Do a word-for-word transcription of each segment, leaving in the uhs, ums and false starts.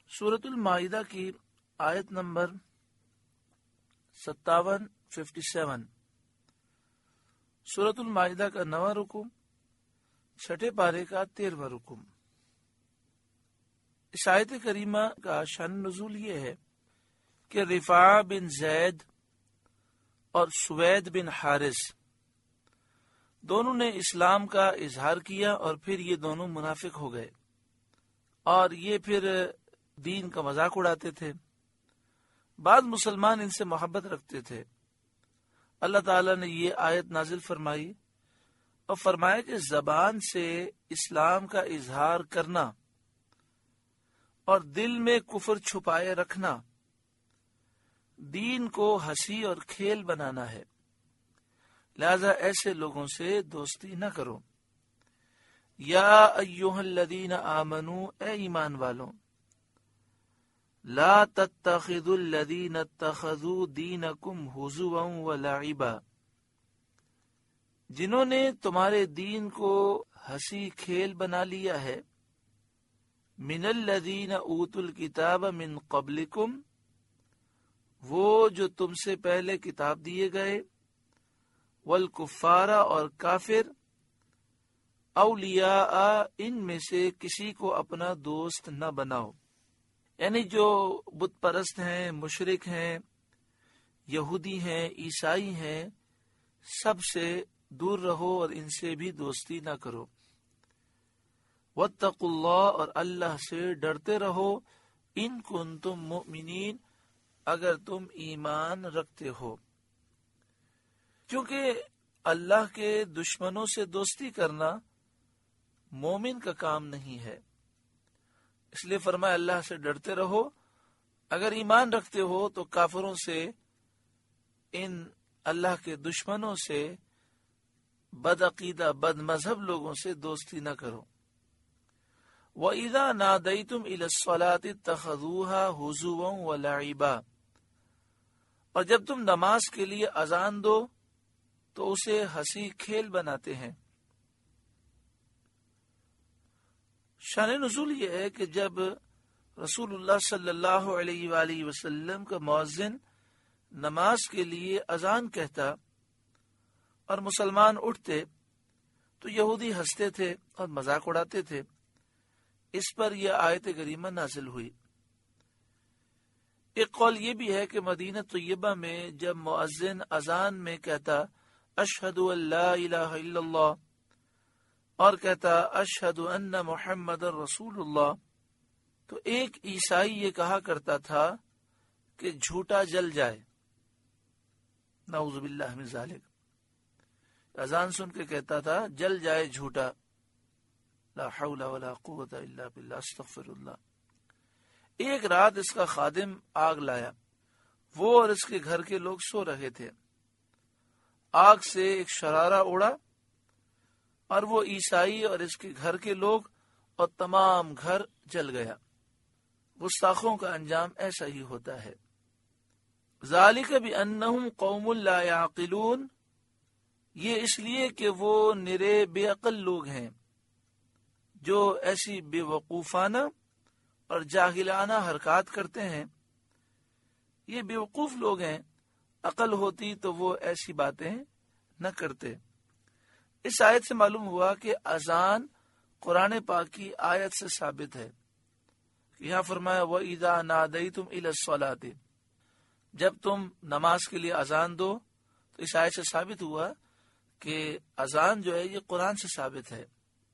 سورۃ المائدہ کی آیت نمبر ستاون ففٹی سیون سورۃ المائدہ کا نواں رکو، چھٹے پارے کا تیرواں رکو۔ اس آیت کریمہ کا شان نزول یہ ہے کہ رفاع بن زید اور سوید بن حارث دونوں نے اسلام کا اظہار کیا اور پھر یہ دونوں منافق ہو گئے اور یہ پھر دین کا مذاق اڑاتے تھے۔ بعض مسلمان ان سے محبت رکھتے تھے۔ اللہ تعالیٰ نے یہ آیت نازل فرمائی اور فرمایا کہ زبان سے اسلام کا اظہار کرنا اور دل میں کفر چھپائے رکھنا دین کو ہنسی اور کھیل بنانا ہے، لہذا ایسے لوگوں سے دوستی نہ کرو۔ یا ایھا الذین آمنوا، اے ایمان والوں، لا تتخذوا الذین اتخذوا دینکم ہزوا ولعبا، جنہوں نے تمہارے دین کو ہنسی کھیل بنا لیا ہے، من الذین اوتوا الکتاب من قبلکم، وہ جو تم سے پہلے کتاب دیے گئے، والکفار، اور کافر، اولیاء، ان میں سے کسی کو اپنا دوست نہ بناؤ، یعنی جو بت پرست ہیں، مشرک ہیں، یہودی ہیں، عیسائی ہیں، سب سے دور رہو اور ان سے بھی دوستی نہ کرو۔ واتقوا اللہ، اور اللہ سے ڈرتے رہو، ان کنتم مؤمنین، اگر تم ایمان رکھتے ہو، کیونکہ اللہ کے دشمنوں سے دوستی کرنا مومن کا کام نہیں ہے۔ اس لیے فرمایا اللہ سے ڈرتے رہو، اگر ایمان رکھتے ہو تو کافروں سے، ان اللہ کے دشمنوں سے، بد عقیدہ بد مذہب لوگوں سے دوستی نہ کرو۔ وَإِذَا نَادَيْتُمْ إِلَى الصَّلَاةِ اتَّخَذُوهَا هُزُوًا وَلَعِبًا، اور جب تم نماز کے لیے اذان دو تو اسے ہنسی کھیل بناتے ہیں۔ شان نزول یہ ہے کہ جب رسول اللہ صلی اللہ علیہ وآلہ وسلم کا مؤذن نماز کے لیے اذان کہتا اور مسلمان اٹھتے تو یہودی ہنستے تھے اور مذاق اڑاتے تھے۔ اس پر یہ آیت کریمہ نازل ہوئی۔ ایک قول یہ بھی ہے کہ مدینہ طیبہ میں جب مؤذن اذان میں کہتا اشہد ان لا الہ الا اللہ اور کہتا اشہد ان محمد رسول اللہ، تو ایک عیسائی یہ کہا کرتا تھا کہ جھوٹا جل جائے، نعوذ باللہ من ذالک، اذان سن کے کہتا تھا جل جائے جھوٹا، لا حول ولا قوت الا باللہ، استغفر اللہ۔ ایک رات اس کا خادم آگ لایا، وہ اور اس کے گھر کے لوگ سو رہے تھے، آگ سے ایک شرارہ اڑا اور وہ عیسائی اور اس کے گھر کے لوگ اور تمام گھر جل گیا۔ گستاخوں کا انجام ایسا ہی ہوتا ہے۔ ذالک بانہم قوم لا یعقلون، یہ اس لیے کہ وہ نرے بے عقل لوگ ہیں جو ایسی بے وقوفانہ اور جاہلانہ حرکات کرتے ہیں۔ یہ بے وقوف لوگ ہیں، عقل ہوتی تو وہ ایسی باتیں نہ کرتے۔ اس آیت سے معلوم ہوا کہ اذان قرآن پاک کی آیت سے ثابت ہے۔ یہاں فرمایا وَإِذَا نَادَيْتُمْ إِلَى الصَّلَاةِ، جب تم نماز کے لیے اذان دو، تو اس آیت سے ثابت ہوا کہ اذان جو ہے یہ قرآن سے ثابت ہے،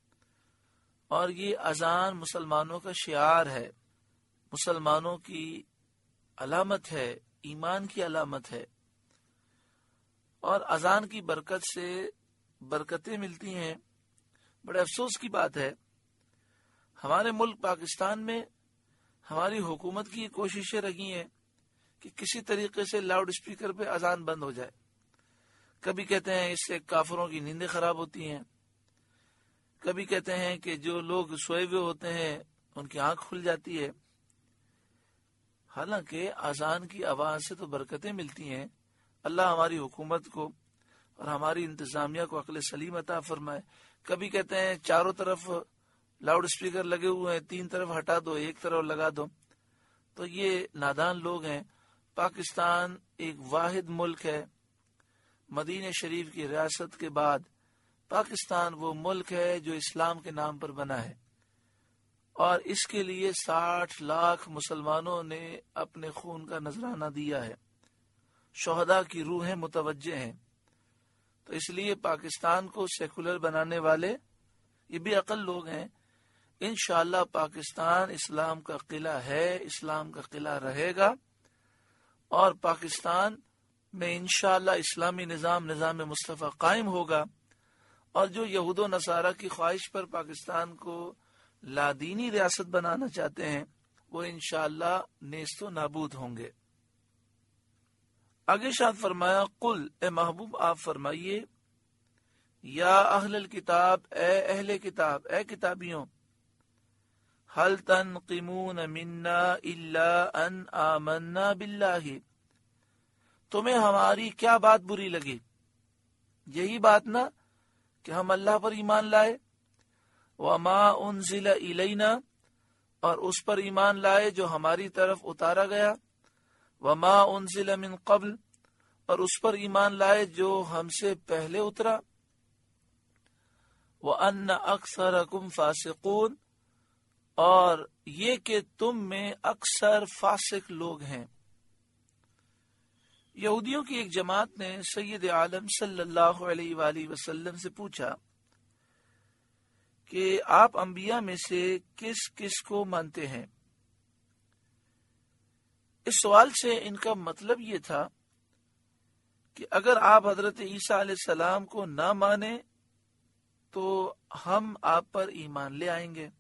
اور یہ اذان مسلمانوں کا شعار ہے، مسلمانوں کی علامت ہے، ایمان کی علامت ہے، اور اذان کی برکت سے برکتیں ملتی ہیں۔ بڑے افسوس کی بات ہے، ہمارے ملک پاکستان میں ہماری حکومت کی کوششیں رہی ہیں کہ کسی طریقے سے لاؤڈ اسپیکر پہ اذان بند ہو جائے۔ کبھی کہتے ہیں اس سے کافروں کی نیندیں خراب ہوتی ہیں، کبھی کہتے ہیں کہ جو لوگ سوئے ہوئے ہوتے ہیں ان کی آنکھ کھل جاتی ہے۔ حالانکہ اذان کی آواز سے تو برکتیں ملتی ہیں۔ اللہ ہماری حکومت کو اور ہماری انتظامیہ کو عقل سلیم عطا فرمائے۔ کبھی کہتے ہیں چاروں طرف لاؤڈ اسپیکر لگے ہوئے ہیں، تین طرف ہٹا دو، ایک طرف لگا دو۔ تو یہ نادان لوگ ہیں۔ پاکستان ایک واحد ملک ہے، مدینہ شریف کی ریاست کے بعد پاکستان وہ ملک ہے جو اسلام کے نام پر بنا ہے، اور اس کے لیے ساٹھ لاکھ مسلمانوں نے اپنے خون کا نذرانہ دیا ہے، شہداء کی روحیں متوجہ ہیں۔ تو اس لیے پاکستان کو سیکولر بنانے والے یہ بھی عقل لوگ ہیں۔ انشاءاللہ پاکستان اسلام کا قلعہ ہے، اسلام کا قلعہ رہے گا، اور پاکستان میں انشاءاللہ اسلامی نظام نظام مصطفیٰ قائم ہوگا، اور جو یہود و نصارہ کی خواہش پر پاکستان کو لادینی ریاست بنانا چاہتے ہیں وہ انشاءاللہ نیست و نابود ہوں گے۔ آگے شاد فرمایا، قل اے محبوب آپ فرمائیے، یا اہل الکتاب اے اہل کتاب، اے کتابیوں، هل تنقمون منا الا ان آمنا باللہ، تمہیں ہماری کیا بات بری لگی؟ یہی بات نا کہ ہم اللہ پر ایمان لائے، وما انزل الینا، اور اس پر ایمان لائے جو ہماری طرف اتارا گیا، وما انزل من قبل، اور اس پر ایمان لائے جو ہم سے پہلے اترا، وان اکثرکم فاسقون، اور یہ کہ تم میں اکثر فاسق لوگ ہیں۔ یہودیوں کی ایک جماعت نے سید عالم صلی اللہ علیہ وآلہ وسلم سے پوچھا کہ آپ انبیاء میں سے کس کس کو مانتے ہیں؟ اس سوال سے ان کا مطلب یہ تھا کہ اگر آپ حضرت عیسیٰ علیہ السلام کو نہ مانیں تو ہم آپ پر ایمان لے آئیں گے،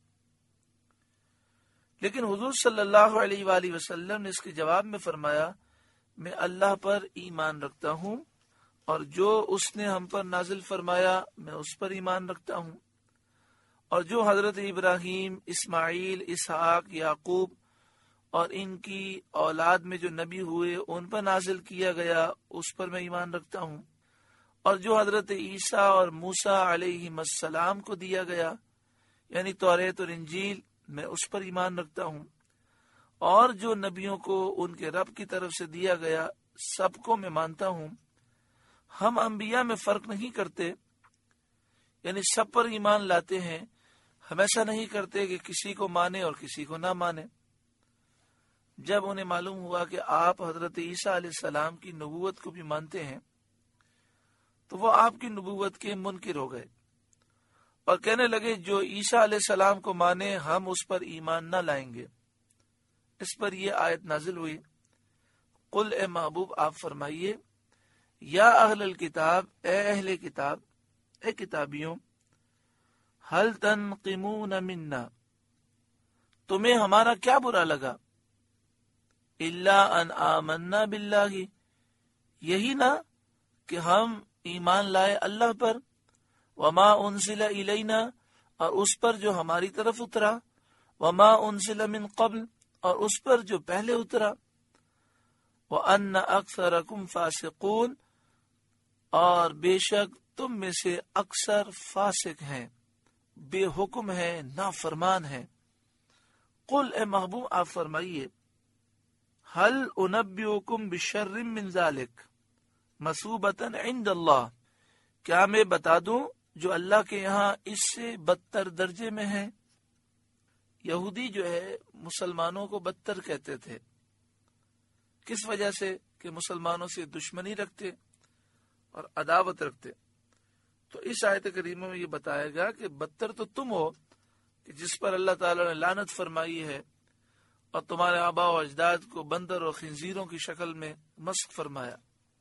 لیکن حضور صلی اللہ علیہ وآلہ وسلم نے اس کے جواب میں فرمایا، میں اللہ پر ایمان رکھتا ہوں، اور جو اس نے ہم پر نازل فرمایا میں اس پر ایمان رکھتا ہوں، اور جو حضرت ابراہیم، اسماعیل، اسحاق، یعقوب اور ان کی اولاد میں جو نبی ہوئے ان پر نازل کیا گیا اس پر میں ایمان رکھتا ہوں، اور جو حضرت عیسیٰ اور موسیٰ علیہ السلام کو دیا گیا یعنی توریت اور انجیل، میں اس پر ایمان رکھتا ہوں، اور جو نبیوں کو ان کے رب کی طرف سے دیا گیا سب کو میں مانتا ہوں۔ ہم انبیاء میں فرق نہیں کرتے، یعنی سب پر ایمان لاتے ہیں، ہم ایسا نہیں کرتے کہ کسی کو مانے اور کسی کو نہ مانے۔ جب انہیں معلوم ہوا کہ آپ حضرت عیسیٰ علیہ السلام کی نبوت کو بھی مانتے ہیں تو وہ آپ کی نبوت کے منکر ہو گئے اور کہنے لگے جو عیسیٰ علیہ السلام کو مانے ہم اس پر ایمان نہ لائیں گے۔ اس پر یہ آیت نازل ہوئی، قل اے محبوب آپ فرمائیے، یا اہل الکتاب اے اہل کتاب، اے کتابیوں، هل تنقمون منا، تمہیں ہمارا کیا برا لگا، الا ان آمنا باللہ، یہی نا کہ ہم ایمان لائے اللہ پر، وما انزل الینا، اور اس پر جو ہماری طرف اترا، وما انزل من قبل، اور اس پر جو پہلے اترا، وان اکثرکم فاسقون، اور بے شک تم میں سے اکثر فاسق ہیں، بے حکم ہیں، نافرمان ہیں۔ قل اے محبوب آپ فرمائیے، هل انبئکم بشر من ذلک مثوبۃ عند اللہ، کیا میں بتا دوں جو اللہ کے یہاں اس سے بدتر درجے میں ہے؟ یہودی جو ہے مسلمانوں کو بدتر کہتے تھے، کس وجہ سے؟ کہ مسلمانوں سے دشمنی رکھتے اور عداوت رکھتے۔ تو اس آیت کریمہ میں یہ بتایا گیا کہ بدتر تو تم ہو کہ جس پر اللہ تعالی نے لعنت فرمائی ہے اور تمہارے آباء و اجداد کو بندر اور خنزیروں کی شکل میں مسخ فرمایا۔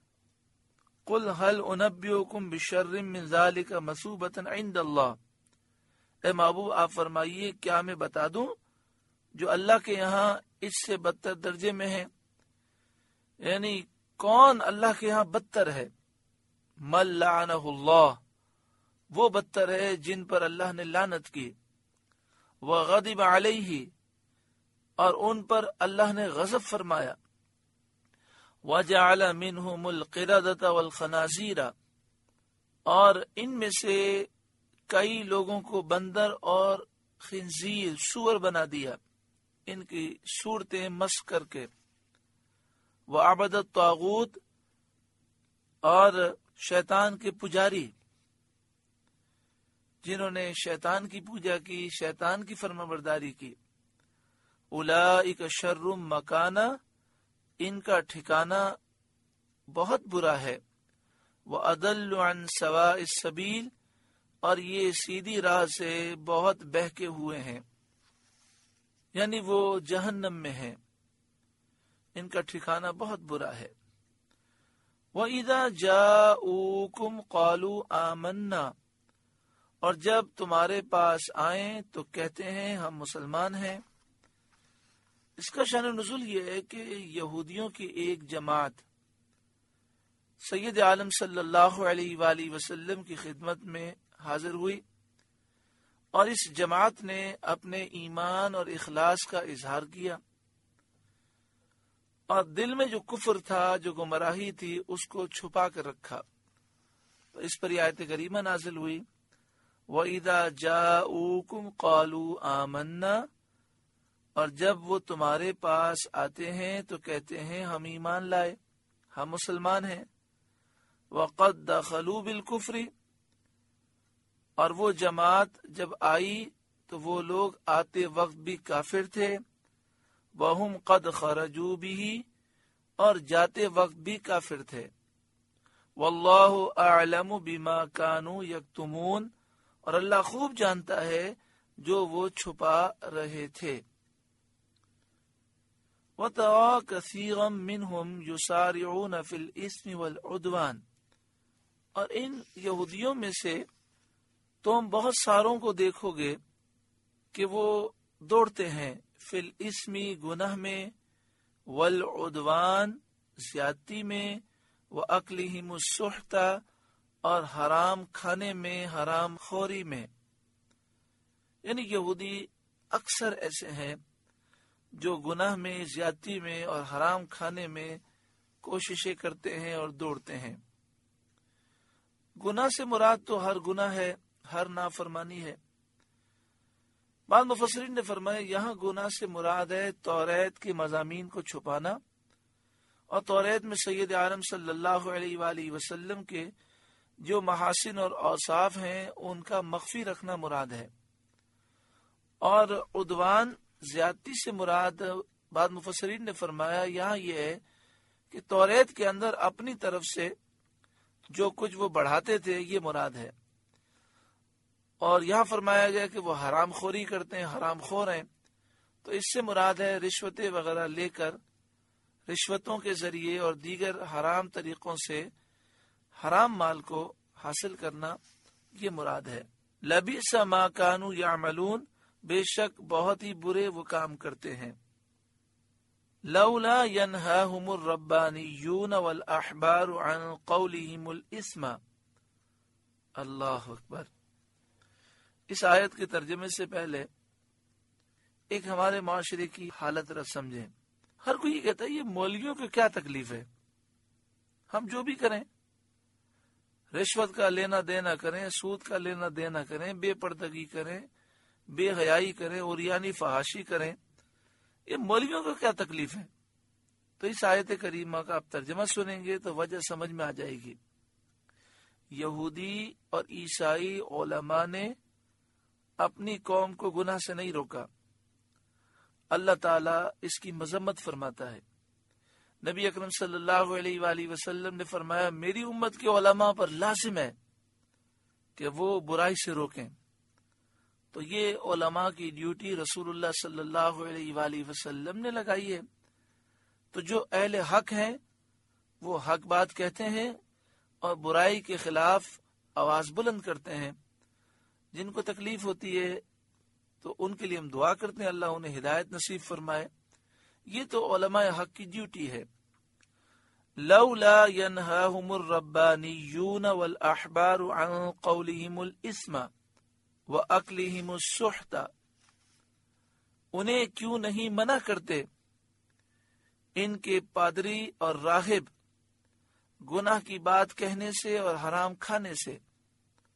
قل هل انبئکم بشر من ذلک مثوبۃ عند اللہ، اے محبوب آپ فرمائیے کیا میں بتا دوں جو اللہ کے یہاں اس سے بدتر درجے میں ہے، یعنی کون اللہ کے یہاں بدتر ہے؟ من لعنہ اللہ، وہ بدتر ہے جن پر اللہ نے لعنت کی، وغضب علیہ، اور ان پر اللہ نے غضب فرمایا، وجعل منہم القردۃ والخنازیر، اور ان میں سے کئی لوگوں کو بندر اور خنزیر، سور بنا دیا، ان کی صورتیں مس کر کے، وعبد الطاغوت اور شیطان کے پجاری جنہوں نے شیطان کی پوجا کی، شیطان کی فرمانبرداری کی، اولئک شر مکانہ، ان کا ٹھکانہ بہت برا ہے، وَأَضَلُّ عَن سَوَاءِ السَّبِيلِ، اور یہ سیدھی راہ سے بہت بہکے ہوئے ہیں، یعنی وہ جہنم میں ہیں، ان کا ٹھکانہ بہت برا ہے۔ وَإِذَا جَاءُوكُمْ قَالُوا آمَنَّا، اور جب تمہارے پاس آئیں تو کہتے ہیں ہم مسلمان ہیں۔ اس کا شان نزول یہ ہے کہ یہودیوں کی ایک جماعت سید عالم صلی اللہ علیہ وآلہ وسلم کی خدمت میں حاضر ہوئی، اور اس جماعت نے اپنے ایمان اور اخلاص کا اظہار کیا، اور دل میں جو کفر تھا، جو گمراہی تھی، اس کو چھپا کر رکھا۔ تو اس پر یہ آیت کریمہ نازل ہوئی، وَإِذَا جَاءُوكُمْ قَالُوا آمَنَّا، اور جب وہ تمہارے پاس آتے ہیں تو کہتے ہیں ہم ایمان لائے، ہم مسلمان ہیں۔ وَقَدْ دَخَلُوا بِالْكُفْرِ، اور وہ جماعت جب آئی تو وہ لوگ آتے وقت بھی کافر تھے، وَهُمْ قَدْ خَرَجُوا بِهِ، اور جاتے وقت بھی کافر تھے۔ وَاللَّهُ أَعْلَمُ بِمَا كَانُوا يَكْتُمُونَ، اور اللہ خوب جانتا ہے جو وہ چھپا رہے تھے۔ وَتَرَى كَثِيرًا مِّنْهُمْ يُسَارِعُونَ فِي الْإِثْمِ وَالْعُدْوَانِ، اور ان یہودیوں میں سے تم بہت ساروں کو دیکھو گے کہ وہ دوڑتے ہیں، فی الاسم گناہ میں، والعدوان زیادتی میں، واکلہم السحت اور حرام کھانے میں، حرام خوری میں۔ یعنی یہودی اکثر ایسے ہیں جو گناہ میں، زیادتی میں اور حرام کھانے میں کوششیں کرتے ہیں اور دوڑتے ہیں۔ گناہ سے مراد تو ہر گناہ ہے، ہر نافرمانی ہے۔ بعض مفسرین نے فرمایا یہاں گناہ سے مراد ہے توریت کے مضامین کو چھپانا، اور توریت میں سید عالم صلی اللہ علیہ وآلہ وسلم کے جو محاسن اور اوصاف ہیں ان کا مخفی رکھنا مراد ہے۔ اور عدوان زیادتی سے مراد بعض مفسرین نے فرمایا یہاں یہ ہے کہ توریت کے اندر اپنی طرف سے جو کچھ وہ بڑھاتے تھے یہ مراد ہے، اور یہاں فرمایا گیا کہ وہ حرام خوری کرتے ہیں، حرام خور ہیں، تو اس سے مراد ہے رشوتیں وغیرہ لے کر، رشوتوں کے ذریعے اور دیگر حرام طریقوں سے حرام مال کو حاصل کرنا، یہ مراد ہے۔ لبئس ما کانوا یعملون، بے شک بہت ہی برے وہ کام کرتے ہیں۔ لولا ینہاہم الربانیون والاحبار عن قولہم الاسم، اللہ اکبر۔ اس آیت کے ترجمے سے پہلے ایک ہمارے معاشرے کی حالت رہ سمجھیں۔ ہر کوئی یہ کہتا ہے یہ مولویوں کو کیا تکلیف ہے، ہم جو بھی کریں، رشوت کا لینا دینا کریں، سود کا لینا دینا کریں، بے پردگی کریں، بے حیائی کریں، عریانی فحاشی کریں، یہ مولویوں کو کیا تکلیف ہے؟ تو اس آیت کریمہ کا آپ ترجمہ سنیں گے تو وجہ سمجھ میں آ جائے گی۔ یہودی اور عیسائی علماء نے اپنی قوم کو گناہ سے نہیں روکا، اللہ تعالیٰ اس کی مذمت فرماتا ہے۔ نبی اکرم صلی اللہ علیہ وآلہ وسلم نے فرمایا میری امت کے علماء پر لازم ہے کہ وہ برائی سے روکیں۔ تو یہ علماء کی ڈیوٹی رسول اللہ صلی اللہ علیہ وآلہ وسلم نے لگائی ہے۔ تو جو اہل حق ہیں وہ حق بات کہتے ہیں اور برائی کے خلاف آواز بلند کرتے ہیں۔ جن کو تکلیف ہوتی ہے تو ان کے لیے ہم دعا کرتے ہیں اللہ انہیں ہدایت نصیب فرمائے۔ یہ تو علماء حق کی ڈیوٹی ہے۔ لولا ینہاہم الربانیون والاحبار عن قولہم الاسم واکلہم السحت، انہیں کیوں نہیں منع کرتے ان کے پادری اور راہب گناہ کی بات کہنے سے اور حرام کھانے سے۔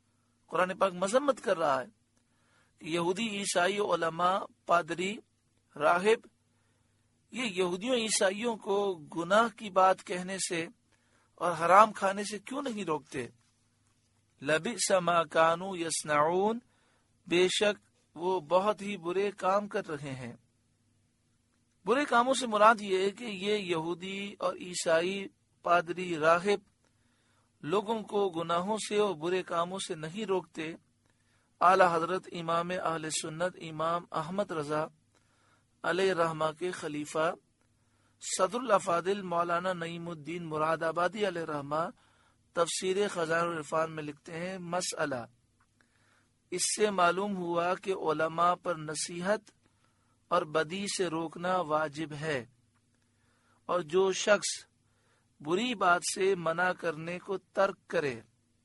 قرآن پاک مذمت کر رہا ہے کہ یہودی عیسائی علماء پادری راہب یہ یہودیوں عیسائیوں کو گناہ کی بات کہنے سے اور حرام کھانے سے کیوں نہیں روکتے؟ لبئس ما کانوا یصنعون، بے شک وہ بہت ہی برے کام کر رہے ہیں۔ برے کاموں سے مراد یہ ہے کہ یہ یہودی اور عیسائی پادری راہب لوگوں کو گناہوں سے اور برے کاموں سے نہیں روکتے۔ اعلی حضرت امام اہل سنت امام احمد رضا علیہ رحمہ کے خلیفہ صدر الافاضل مولانا نعیم الدین مراد آبادی علیہ رحمہ تفسیر خزائن العرفان میں لکھتے ہیں، مسئلہ اس سے معلوم ہوا کہ علماء پر نصیحت اور بدی سے روکنا واجب ہے، اور جو شخص بری بات سے منع کرنے کو ترک کرے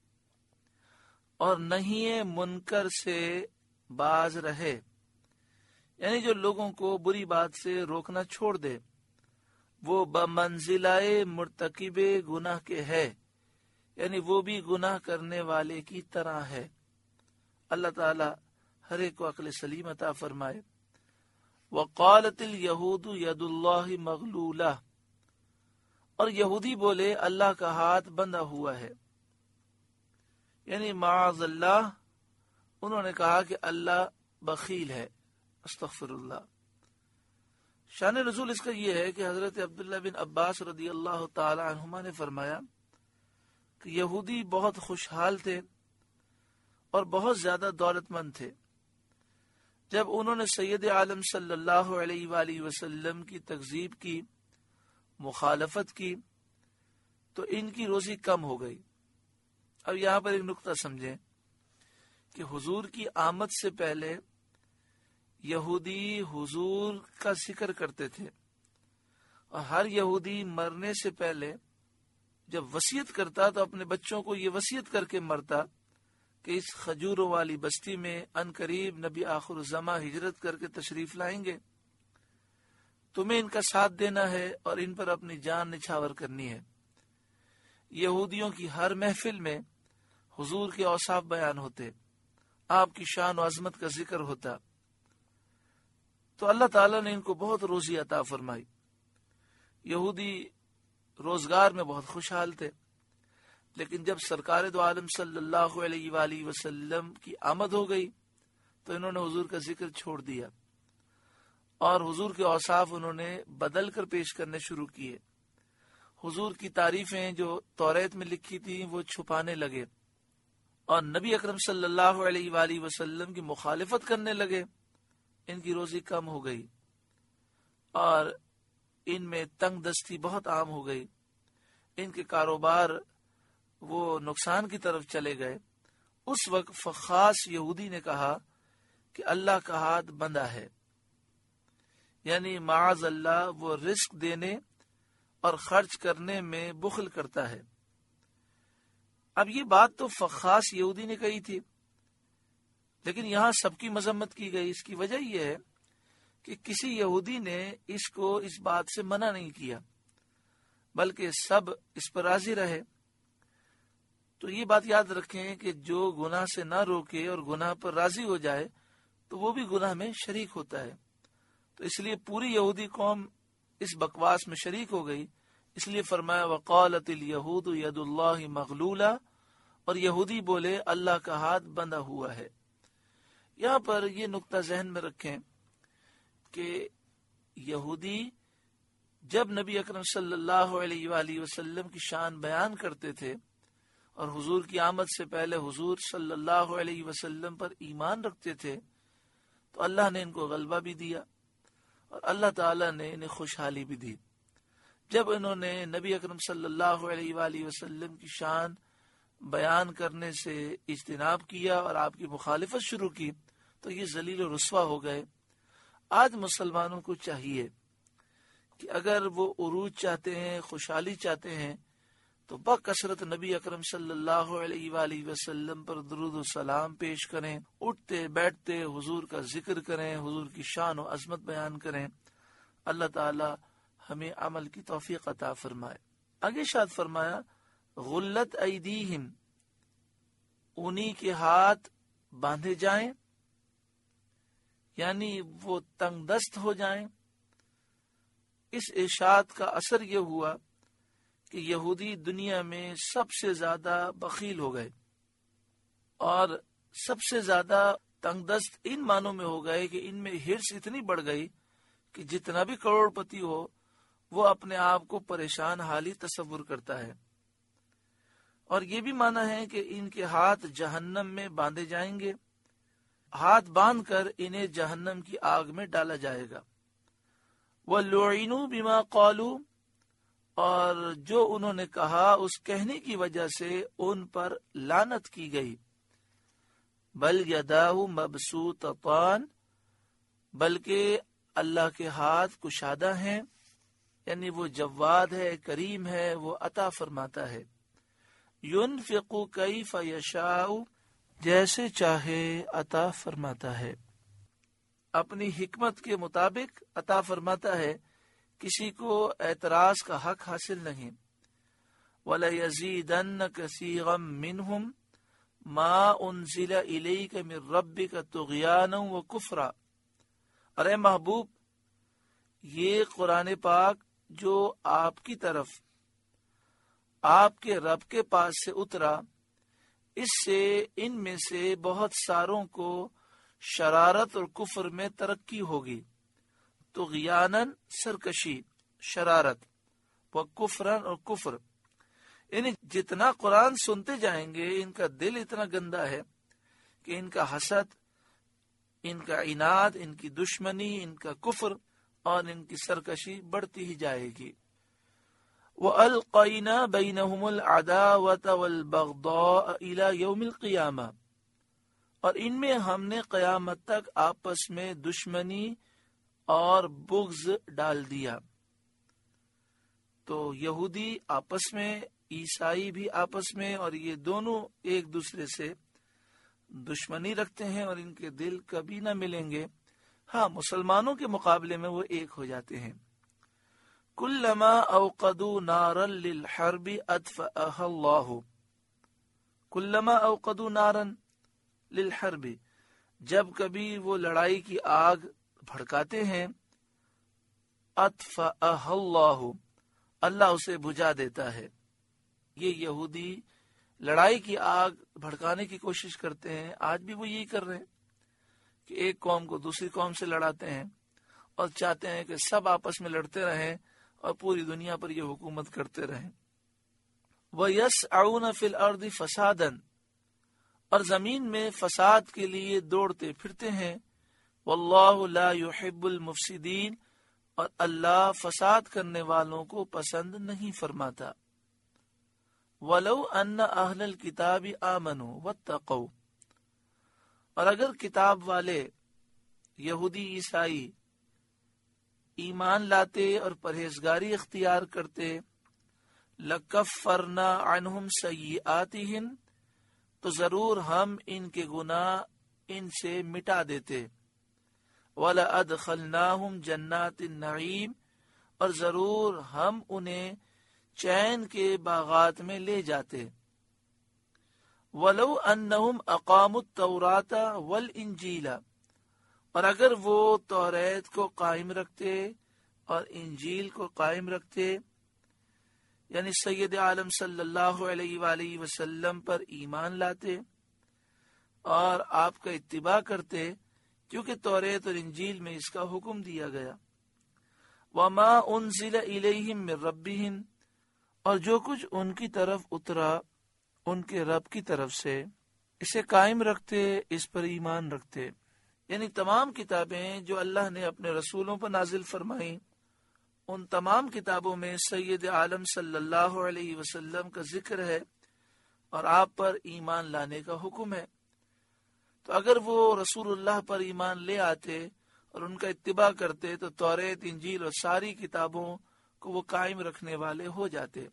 اور نہیں منکر سے باز رہے، یعنی جو لوگوں کو بری بات سے روکنا چھوڑ دے، وہ بمنزلہ مرتکب گناہ کے ہے، یعنی وہ بھی گناہ کرنے والے کی طرح ہے۔ اللہ تعالی ہر ایک کو عقل سلیم عطا فرمائے۔ وقالت الیہود ید اللہ مغلولہ، اور یہودی بولے اللہ کا ہاتھ بندھا ہوا ہے، یعنی معاذ اللہ انہوں نے کہا کہ اللہ بخیل ہے، استغفر اللہ۔ شان نزول اس کا یہ ہے کہ حضرت عبداللہ بن عباس رضی اللہ تعالی عنہما نے فرمایا کہ یہودی بہت خوشحال تھے اور بہت زیادہ دولت مند تھے۔ جب انہوں نے سید عالم صلی اللہ علیہ وآلہ وسلم کی تکذیب کی، مخالفت کی، تو ان کی روزی کم ہو گئی۔ اب یہاں پر ایک نقطہ سمجھیں کہ حضور کی آمد سے پہلے یہودی حضور کا ذکر کرتے تھے، اور ہر یہودی مرنے سے پہلے جب وصیت کرتا تو اپنے بچوں کو یہ وصیت کر کے مرتا کہ اس کھجوروں والی بستی میں ان قریب نبی آخر الزماں ہجرت کر کے تشریف لائیں گے، تمہیں ان کا ساتھ دینا ہے اور ان پر اپنی جان نچھاور کرنی ہے۔ یہودیوں کی ہر محفل میں حضور کے اوصاف بیان ہوتے، آپ کی شان و عظمت کا ذکر ہوتا، تو اللہ تعالیٰ نے ان کو بہت روزی عطا فرمائی۔ یہودی روزگار میں بہت خوشحال تھے، لیکن جب سرکار دو عالم صلی اللہ علیہ وآلہ وسلم کی آمد ہو گئی تو انہوں نے حضور کا ذکر چھوڑ دیا اور حضور کے اوصاف انہوں نے بدل کر پیش کرنے شروع کیے۔ حضور کی تعریفیں جو توریت میں لکھی تھیں وہ چھپانے لگے، اور نبی اکرم صلی اللہ علیہ وآلہ وسلم کی مخالفت کرنے لگے۔ ان کی روزی کم ہو گئی اور ان میں تنگ دستی بہت عام ہو گئی، ان کے کاروبار وہ نقصان کی طرف چلے گئے۔ اس وقت فخاص یہودی نے کہا کہ اللہ کا ہاتھ بندھا ہے، یعنی معاذ اللہ وہ رزق دینے اور خرچ کرنے میں بخل کرتا ہے۔ اب یہ بات تو فخاص یہودی نے کہی تھی، لیکن یہاں سب کی مذمت کی گئی۔ اس کی وجہ یہ ہے کہ کسی یہودی نے اس کو اس بات سے منع نہیں کیا، بلکہ سب اس پر راضی رہے۔ تو یہ بات یاد رکھیں کہ جو گناہ سے نہ روکے اور گناہ پر راضی ہو جائے تو وہ بھی گناہ میں شریک ہوتا ہے۔ تو اس لیے پوری یہودی قوم اس بکواس میں شریک ہو گئی، اس لیے فرمایا وقالت الیہود ید اللہ مغلولہ، اور یہودی بولے اللہ کا ہاتھ بندھا ہوا ہے۔ یہاں پر یہ نقطہ ذہن میں رکھیں کہ یہودی جب نبی اکرم صلی اللہ علیہ وآلہ وسلم کی شان بیان کرتے تھے اور حضور کی آمد سے پہلے حضور صلی اللہ علیہ وسلم پر ایمان رکھتے تھے، تو اللہ نے ان کو غلبہ بھی دیا اور اللہ تعالیٰ نے انہیں خوشحالی بھی دی۔ جب انہوں نے نبی اکرم صلی اللہ علیہ وآلہ وسلم کی شان بیان کرنے سے اجتناب کیا اور آپ کی مخالفت شروع کی تو یہ ذلیل و رسوا ہو گئے۔ آج مسلمانوں کو چاہیے کہ اگر وہ عروج چاہتے ہیں، خوشحالی چاہتے ہیں، تو بکثرت نبی اکرم صلی اللہ علیہ وآلہ وسلم پر درود و سلام پیش کریں، اٹھتے بیٹھتے حضور کا ذکر کریں، حضور کی شان و عظمت بیان کریں۔ اللہ تعالی ہمیں عمل کی توفیق عطا فرمائے۔ آگے ارشاد فرمایا غلت ایدیہم، انہی کے ہاتھ باندھے جائیں، یعنی وہ تنگ دست ہو جائیں۔ اس ارشاد کا اثر یہ ہوا کہ یہودی دنیا میں سب سے زیادہ بخیل ہو گئے اور سب سے زیادہ تنگ دست ان معنوں میں ہو گئے کہ ان میں ہرس اتنی بڑھ گئی کہ جتنا بھی کروڑ پتی ہو وہ اپنے آپ کو پریشان حالی تصور کرتا ہے۔ اور یہ بھی مانا ہے کہ ان کے ہاتھ جہنم میں باندھے جائیں گے، ہاتھ باندھ کر انہیں جہنم کی آگ میں ڈالا جائے گا۔ وَلُعِنُوا بِمَا قَالُوا، اور جو انہوں نے کہا اس کہنے کی وجہ سے ان پر لعنت کی گئی۔ بل یداہ مبسوطتان، بلکہ اللہ کے ہاتھ کشادہ ہیں، یعنی وہ جواد ہے، کریم ہے، وہ عطا فرماتا ہے۔ ينفق کیف یشاء، جیسے چاہے عطا فرماتا ہے، اپنی حکمت کے مطابق عطا فرماتا ہے، کسی کو اعتراض کا حق حاصل نہیں۔ وَلَيَزِيدَنَّ كَثِيرًا مِّنْهُمْ مَا أُنزِلَ إِلَيْكَ مِن رَّبِّكَ طُغْيَانًا وَكُفْرًا، اور اے محبوب یہ قرآن پاک جو آپ کی طرف آپ کے رب کے پاس سے اترا، اس سے ان میں سے بہت ساروں کو شرارت اور کفر میں ترقی ہوگی۔ طغیاناً سرکشی، شرارت، و کفرن اور کفر، یعنی جتنا قرآن سنتے جائیں گے ان کا دل اتنا گندا ہے کہ ان کا حسد، ان کا عناد، ان کی دشمنی، ان کا کفر اور ان کی سرکشی بڑھتی ہی جائے گی۔ وَأَلْقَيْنَا بَيْنَهُمُ الْعَدَاوَةَ وَالْبَغْضَاءَ إِلَى يَوْمِ الْقِيَامَةِ، اور ان میں ہم نے قیامت تک آپس میں دشمنی اور بغض ڈال دیا۔ تو یہودی آپس میں، عیسائی بھی آپس میں، اور یہ دونوں ایک دوسرے سے دشمنی رکھتے ہیں اور ان کے دل کبھی نہ ملیں گے۔ ہاں، مسلمانوں کے مقابلے میں وہ ایک ہو جاتے ہیں۔ کلما اوقدوا نارا للحرب اطفأها اللہ، کلما اوقدوا نارا للحرب، جب کبھی وہ لڑائی کی آگ بھڑکاتے ہیں، اطفأها اللہ، اللہ اسے بجھا دیتا ہے۔ یہ یہودی لڑائی کی آگ بھڑکانے کی کوشش کرتے ہیں، آج بھی وہ یہی کر رہے ہیں کہ ایک قوم کو دوسری قوم سے لڑاتے ہیں اور چاہتے ہیں کہ سب آپس میں لڑتے رہیں اور پوری دنیا پر یہ حکومت کرتے رہیں۔ وَيَسْعَوْنَ فِي الْأَرْضِ فَسَادًا، اور زمین میں فساد کے لیے دوڑتے پھرتے ہیں۔ وَاللَّهُ لَا يُحِبُّ الْمُفْسِدِينَ، اور اللہ فساد کرنے والوں کو پسند نہیں فرماتا۔ وَلَوْ أَنَّ أَهْلَ الْكِتَابِ آمَنُوا وَاتَّقَوْا، اور اگر کتاب والے یہودی عیسائی ایمان لاتے اور پرہیزگاری اختیار کرتے، لَكَفَّرْنَا عَنْهُمْ سَيِّئَاتِهِمْ، تو ضرور ہم ان کے گناہ ان سے مٹا دیتے۔ وَلَأَدْخَلْنَاهُمْ جَنَّاتِ النَّعِيمِ، اور ضرور ہم انہیں چین کے باغات میں لے جاتے۔ وَلَوْ أَنَّهُمْ أَقَامُوا التَّوْرَاةَ وَالْإِنْجِيلَ، اور اگر وہ توریت کو قائم رکھتے اور انجیل کو قائم رکھتے، یعنی سید عالم صلی اللہ علیہ وآلہ وسلم پر ایمان لاتے اور آپ کا اتباع کرتے، کیونکہ توریت اور انجیل میں اس کا حکم دیا گیا۔ وَمَا أُنزِلَ إِلَيْهِمْ مِن رَّبِّهِمْ، اور جو کچھ ان کی طرف اترا ان کے رب کی طرف سے، اسے قائم رکھتے، اس پر ایمان رکھتے۔ یعنی تمام کتابیں جو اللہ نے اپنے رسولوں پر نازل فرمائیں، ان تمام کتابوں میں سید عالم صلی اللہ علیہ وسلم کا ذکر ہے اور آپ پر ایمان لانے کا حکم ہے۔ تو اگر وہ رسول اللہ پر ایمان لے آتے اور ان کا اتباع کرتے تو توریت، انجیل اور ساری کتابوں کو وہ قائم رکھنے والے ہو جاتے۔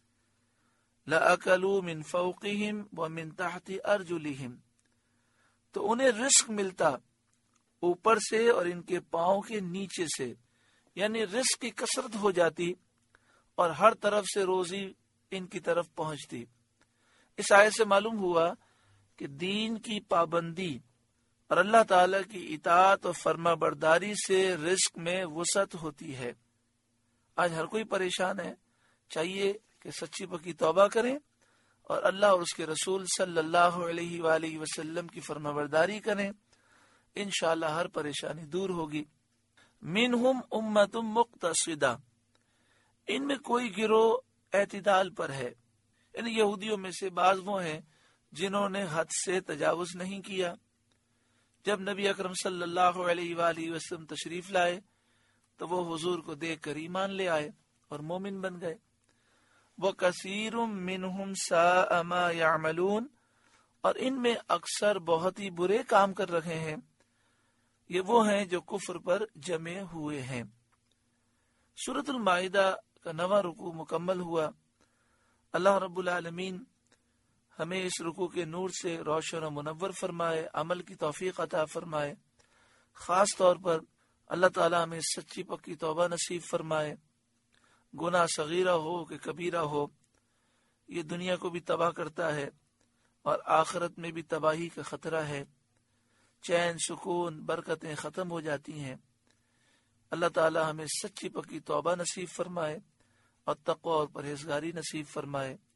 لَأَكَلُوا مِن فَوْقِهِمْ وَمِن تَحْتِ أَرْجُلِهِمْ، تو انہیں رزق ملتا اوپر سے اور ان کے پاؤں کے نیچے سے، یعنی رزق کی کثرت ہو جاتی اور ہر طرف سے روزی ان کی طرف پہنچتی۔ اس آیت سے معلوم ہوا کہ دین کی پابندی اور اللہ تعالیٰ کی اطاعت اور فرما برداری سے رزق میں وسعت ہوتی ہے۔ آج ہر کوئی پریشان ہے، چاہیے کہ سچی پکی توبہ کریں اور اللہ اور اس کے رسول صلی اللہ علیہ وآلہ وسلم کی فرما برداری کریں، انشاءاللہ ہر پریشانی دور ہوگی۔ منہم امت مقتصدہ، ان میں کوئی گروہ اعتدال پر ہے، ان یہودیوں میں سے بعض وہ ہیں جنہوں نے حد سے تجاوز نہیں کیا۔ جب نبی اکرم صلی اللہ علیہ وآلہ وسلم تشریف لائے تو وہ حضور کو دیکھ کر ایمان لے آئے اور مومن بن گئے۔ وَكَثِيرٌ مِّنْهُمْ سَاءَ مَا يَعْمَلُونَ، اور ان میں اکثر بہت ہی برے کام کر رہے ہیں، یہ وہ ہیں جو کفر پر جمے ہوئے ہیں۔ سورۃ المائدہ کا نواں رکوع مکمل ہوا۔ اللہ رب العالمین ہمیں اس رکوع کے نور سے روشن و منور فرمائے، عمل کی توفیق عطا فرمائے۔ خاص طور پر اللہ تعالیٰ ہمیں سچی پکی توبہ نصیب فرمائے۔ گناہ صغیرہ ہو کہ کبیرہ ہو، یہ دنیا کو بھی تباہ کرتا ہے اور آخرت میں بھی تباہی کا خطرہ ہے۔ چین، سکون، برکتیں ختم ہو جاتی ہیں۔ اللہ تعالیٰ ہمیں سچی پکی توبہ نصیب فرمائے اور تقوی اور پرہیزگاری نصیب فرمائے۔